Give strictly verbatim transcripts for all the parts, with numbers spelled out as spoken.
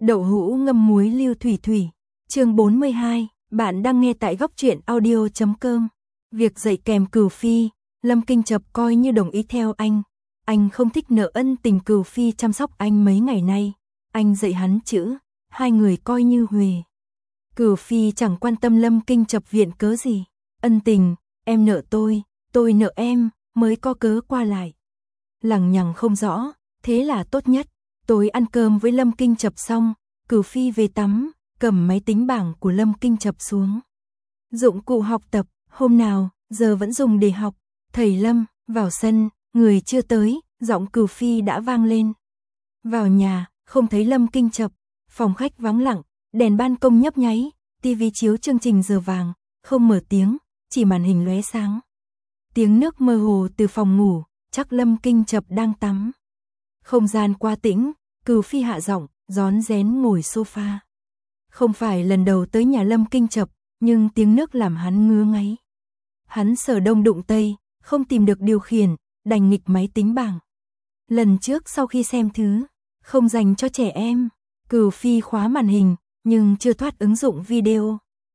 Đậu hũ ngâm muối lưu thủy thủy. Chương bốn mươi hai, bạn đang nghe tại góc truyện audio chấm com. Việc dạy kèm Cửu Phi, Lâm Kinh Chập coi như đồng ý theo anh. Anh không thích nợ ân tình Cửu Phi chăm sóc anh mấy ngày nay. Anh dạy hắn chữ, hai người coi như huề. Cửu Phi chẳng quan tâm Lâm Kinh Chập viện cớ gì. Ân tình, em nợ tôi, tôi nợ em, mới có cớ qua lại. Lằng nhằng không rõ, thế là tốt nhất. Tối ăn cơm với Lâm Kinh Chập xong, Cửu Phi về tắm, cầm máy tính bảng của Lâm Kinh Chập xuống. Dụng cụ học tập, hôm nào, giờ vẫn dùng để học. Thầy Lâm, vào sân, người chưa tới, giọng Cửu Phi đã vang lên. Vào nhà, không thấy Lâm Kinh Chập, phòng khách vắng lặng, đèn ban công nhấp nháy, tivi chiếu chương trình giờ vàng, không mở tiếng, chỉ màn hình lóe sáng. Tiếng nước mơ hồ từ phòng ngủ, chắc Lâm Kinh Chập đang tắm. Không gian qua tĩnh, Cửu Phi hạ giọng, rón rén ngồi sofa. Không phải lần đầu tới nhà Lâm Kinh Chập, nhưng tiếng nước làm hắn ngứa ngáy. Hắn sờ đông đụng tây, không tìm được điều khiển, đành nghịch máy tính bảng. Lần trước sau khi xem thứ, không dành cho trẻ em, Cửu Phi khóa màn hình, nhưng chưa thoát ứng dụng video.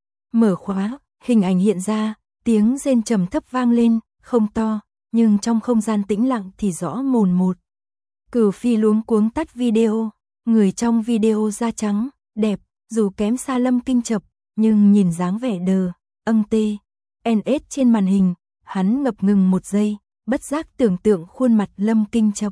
Mở khóa, hình ảnh hiện ra, tiếng rên trầm thấp vang lên, không to, nhưng trong không gian tĩnh lặng thì rõ mồn một. Cửu Phi luống cuống tắt video, người trong video da trắng, đẹp, dù kém xa Lâm Kinh Chập, nhưng nhìn dáng vẻ đờ, âng tê, en ét trên màn hình, hắn ngập ngừng một giây, bất giác tưởng tượng khuôn mặt Lâm Kinh Chập.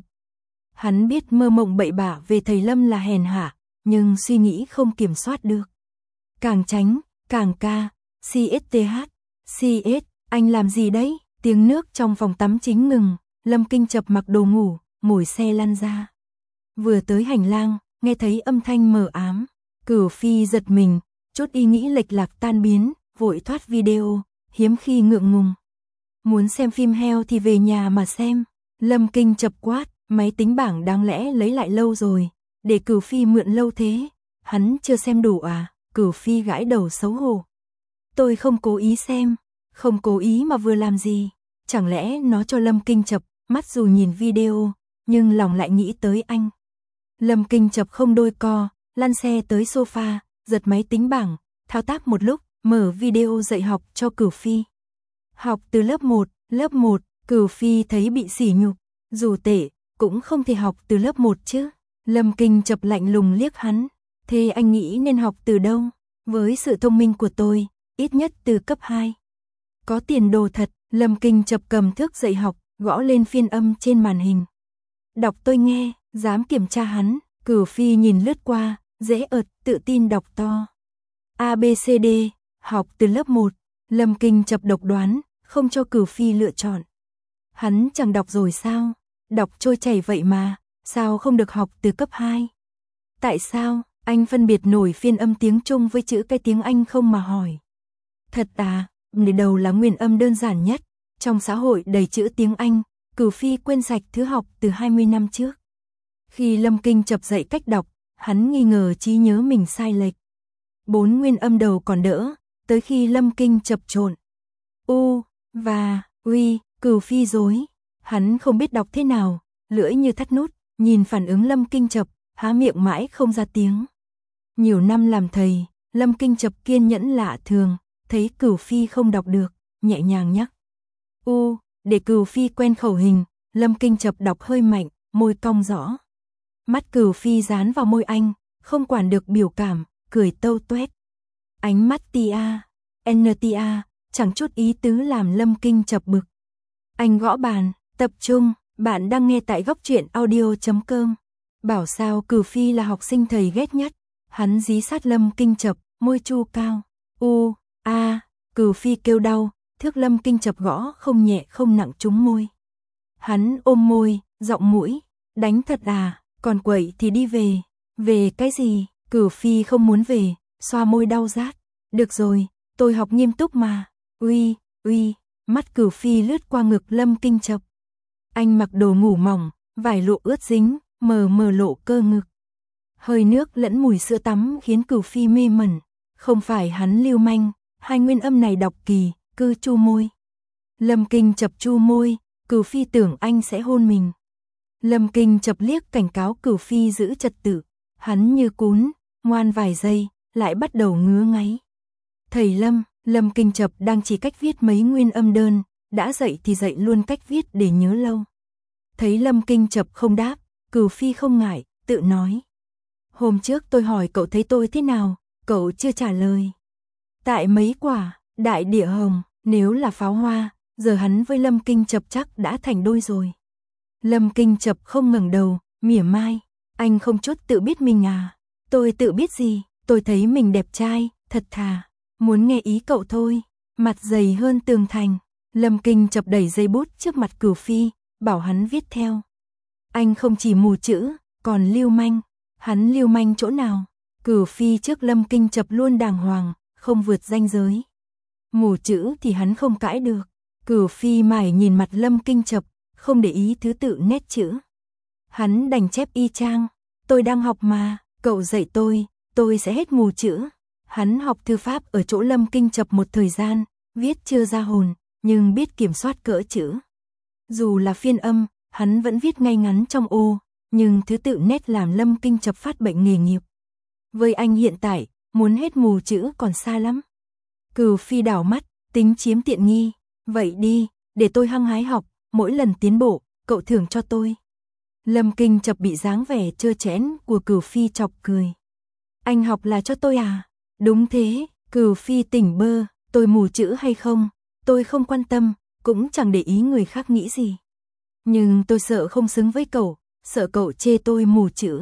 Hắn biết mơ mộng bậy bạ về thầy Lâm là hèn hạ, nhưng suy nghĩ không kiểm soát được. Càng tránh, càng ca, xê ét tê hát, xê ét, anh làm gì đấy? Tiếng nước trong phòng tắm chính ngừng, Lâm Kinh Chập mặc đồ ngủ, ngồi xe lăn ra. Vừa tới hành lang, nghe thấy âm thanh mờ ám, Cửu Phi giật mình, chút ý nghĩ lệch lạc tan biến, vội thoát video, hiếm khi ngượng ngùng. Muốn xem phim heo thì về nhà mà xem. Lâm Kinh Chập quát, máy tính bảng đáng lẽ lấy lại lâu rồi, để Cửu Phi mượn lâu thế, hắn chưa xem đủ à? Cửu Phi gãi đầu xấu hổ. Tôi không cố ý xem, không cố ý mà vừa làm gì, chẳng lẽ nó cho Lâm Kinh Chập, mắt dù nhìn video, nhưng lòng lại nghĩ tới anh. Lâm Kinh Chập không đôi co, lăn xe tới sofa, giật máy tính bảng, thao tác một lúc, mở video dạy học cho Cửu Phi. Học từ lớp một, lớp một, Cửu Phi thấy bị sỉ nhục, dù tệ, cũng không thể học từ lớp một chứ. Lâm Kinh Chập lạnh lùng liếc hắn, thế anh nghĩ nên học từ đâu? Với sự thông minh của tôi, ít nhất từ cấp hai. Có tiền đồ thật, Lâm Kinh Chập cầm thước dạy học, gõ lên phiên âm trên màn hình. Đọc tôi nghe, dám kiểm tra hắn, Cửu Phi nhìn lướt qua, dễ ợt, tự tin đọc to. A B C D, học từ lớp một, Lâm Kinh Chập độc đoán, không cho Cửu Phi lựa chọn. Hắn chẳng đọc rồi sao? Đọc trôi chảy vậy mà, sao không được học từ cấp hai? Tại sao, anh phân biệt nổi phiên âm tiếng Trung với chữ cái tiếng Anh không mà hỏi? Thật à, để đầu là nguyên âm đơn giản nhất, trong xã hội đầy chữ tiếng Anh, Cửu Phi quên sạch thứ học từ hai mươi năm trước. Khi Lâm Kinh Chập dạy cách đọc, hắn nghi ngờ trí nhớ mình sai lệch. Bốn nguyên âm đầu còn đỡ, tới khi Lâm Kinh Chập trộn U, và, Uy, Cửu Phi rối. Hắn không biết đọc thế nào, lưỡi như thắt nút, nhìn phản ứng Lâm Kinh Chập, há miệng mãi không ra tiếng. Nhiều năm làm thầy, Lâm Kinh Chập kiên nhẫn lạ thường, thấy Cửu Phi không đọc được, nhẹ nhàng nhắc. U, để Cửu Phi quen khẩu hình, Lâm Kinh Chập đọc hơi mạnh, môi cong rõ. Mắt Cửu Phi dán vào môi anh, không quản được biểu cảm, cười tâu tuét. Ánh mắt tia, en tia, chẳng chút ý tứ làm Lâm Kinh Chập bực. Anh gõ bàn, tập trung, bạn đang nghe tại góc truyện audio chấm com. Bảo sao Cửu Phi là học sinh thầy ghét nhất. Hắn dí sát Lâm Kinh Chập, môi chu cao. U, a, Cửu Phi kêu đau, thước Lâm Kinh Chập gõ không nhẹ không nặng trúng môi. Hắn ôm môi, giọng mũi, đánh thật à, còn quậy thì đi về. Về cái gì? Cửu Phi không muốn về, xoa môi đau rát. Được rồi, tôi học nghiêm túc mà. Uy, uy, mắt Cửu Phi lướt qua ngực Lâm Kinh Chập. Anh mặc đồ ngủ mỏng, vải lụa ướt dính, mờ mờ lộ cơ ngực. Hơi nước lẫn mùi sữa tắm khiến Cửu Phi mê mẩn. Không phải hắn lưu manh, hai nguyên âm này đọc kỳ, cứ chu môi. Lâm Kinh Chập chu môi, Cửu Phi tưởng anh sẽ hôn mình. Lâm Kinh Chập liếc cảnh cáo Cửu Phi giữ trật tự. Hắn như cún, ngoan vài giây, lại bắt đầu ngứa ngáy. Thầy Lâm, Lâm Kinh Chập đang chỉ cách viết mấy nguyên âm đơn, đã dạy thì dạy luôn cách viết để nhớ lâu. Thấy Lâm Kinh Chập không đáp, Cửu Phi không ngại, tự nói. Hôm trước tôi hỏi cậu thấy tôi thế nào, cậu chưa trả lời. Tại mấy quả, đại địa hồng, nếu là pháo hoa, giờ hắn với Lâm Kinh Chập chắc đã thành đôi rồi. Lâm Kinh Chập không ngẩng đầu, mỉa mai, anh không chút tự biết mình à? Tôi tự biết gì, tôi thấy mình đẹp trai, thật thà, muốn nghe ý cậu thôi, mặt dày hơn tường thành. Lâm Kinh Chập đẩy dây bút trước mặt Cửu Phi, bảo hắn viết theo. Anh không chỉ mù chữ, còn lưu manh. Hắn lưu manh chỗ nào? Cửu Phi trước Lâm Kinh Chập luôn đàng hoàng, không vượt ranh giới. Mù chữ thì hắn không cãi được. Cửu Phi mải nhìn mặt Lâm Kinh Chập, không để ý thứ tự nét chữ. Hắn đành chép y chang. Tôi đang học mà, cậu dạy tôi, tôi sẽ hết mù chữ. Hắn học thư pháp ở chỗ Lâm Kinh Chập một thời gian, viết chưa ra hồn, nhưng biết kiểm soát cỡ chữ. Dù là phiên âm, hắn vẫn viết ngay ngắn trong ô, nhưng thứ tự nét làm Lâm Kinh Chập phát bệnh nghề nghiệp. Với anh hiện tại, muốn hết mù chữ còn xa lắm. Cửu Phi đảo mắt, tính chiếm tiện nghi. Vậy đi, để tôi hăng hái học, mỗi lần tiến bộ, cậu thưởng cho tôi. Lâm Kinh Chập bị dáng vẻ trơ trẽn của Cửu Phi chọc cười. Anh học là cho tôi à? Đúng thế, Cửu Phi tỉnh bơ, tôi mù chữ hay không, tôi không quan tâm, cũng chẳng để ý người khác nghĩ gì. Nhưng tôi sợ không xứng với cậu, sợ cậu chê tôi mù chữ.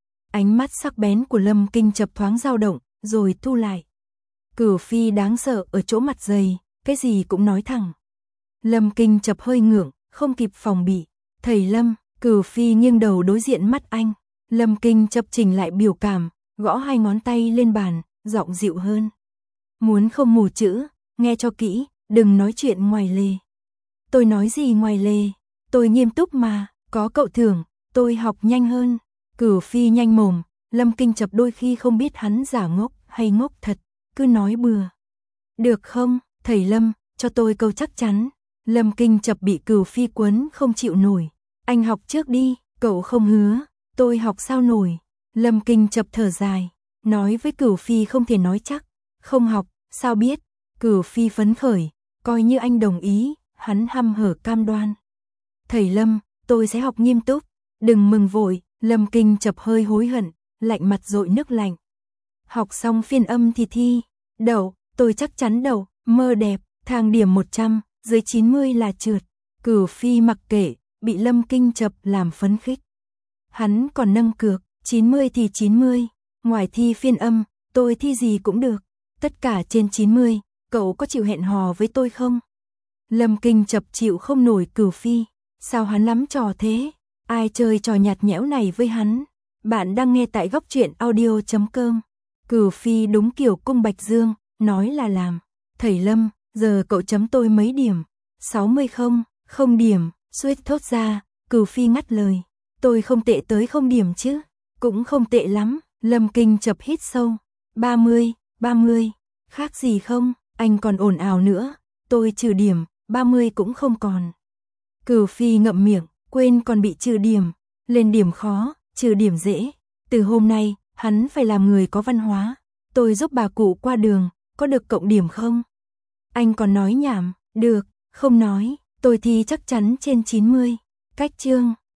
Ánh mắt sắc bén của Lâm Kinh Chập thoáng dao động, rồi thu lại. Cửu Phi đáng sợ ở chỗ mặt dày, cái gì cũng nói thẳng. Lâm Kinh Chập hơi ngượng, không kịp phòng bị. Thầy Lâm, Cửu Phi nghiêng đầu đối diện mắt anh. Lâm Kinh Chập chỉnh lại biểu cảm, gõ hai ngón tay lên bàn, giọng dịu hơn. Muốn không mù chữ, nghe cho kỹ, đừng nói chuyện ngoài lề. Tôi nói gì ngoài lề? Tôi nghiêm túc mà, có cậu thưởng, tôi học nhanh hơn. Cửu Phi nhanh mồm, Lâm Kinh Chập đôi khi không biết hắn giả ngốc hay ngốc thật, cứ nói bừa. Được không, thầy Lâm, cho tôi câu chắc chắn. Lâm Kinh Chập bị Cửu Phi quấn không chịu nổi. Anh học trước đi, cậu không hứa, tôi học sao nổi. Lâm Kinh Chập thở dài, nói với Cửu Phi không thể nói chắc. Không học, sao biết? Cửu Phi phấn khởi, coi như anh đồng ý, hắn hăm hở cam đoan. Thầy Lâm, tôi sẽ học nghiêm túc, đừng mừng vội. Lâm Kinh Chập hơi hối hận, lạnh mặt dội nước lạnh. Học xong phiên âm thì thi, đậu, tôi chắc chắn đậu, mơ đẹp, thang điểm một trăm, dưới chín mươi là trượt. Cửu Phi mặc kệ, bị Lâm Kinh Chập làm phấn khích. Hắn còn nâng cược, chín mươi thì chín mươi, ngoài thi phiên âm, tôi thi gì cũng được, tất cả trên chín mươi, cậu có chịu hẹn hò với tôi không? Lâm Kinh Chập chịu không nổi Cửu Phi, sao hắn lắm trò thế? Ai chơi trò nhạt nhẽo này với hắn? Bạn đang nghe tại góc truyện audio chấm com. Cửu Phi đúng kiểu cung Bạch Dương, nói là làm. Thầy Lâm, giờ cậu chấm tôi mấy điểm? sáu mươi không, không điểm, suýt thốt ra. Cửu Phi ngắt lời. Tôi không tệ tới không điểm chứ? Cũng không tệ lắm. Lâm Kinh Chập hít sâu. ba mươi, ba mươi, khác gì không? Anh còn ồn ào nữa. Tôi trừ điểm, ba mươi cũng không còn. Cửu Phi ngậm miệng, quên còn bị trừ điểm. Lên điểm khó, trừ điểm dễ. Từ hôm nay, hắn phải làm người có văn hóa. Tôi giúp bà cụ qua đường, có được cộng điểm không? Anh còn nói nhảm, được, không nói, tôi thi chắc chắn trên chín mươi. Cách chương.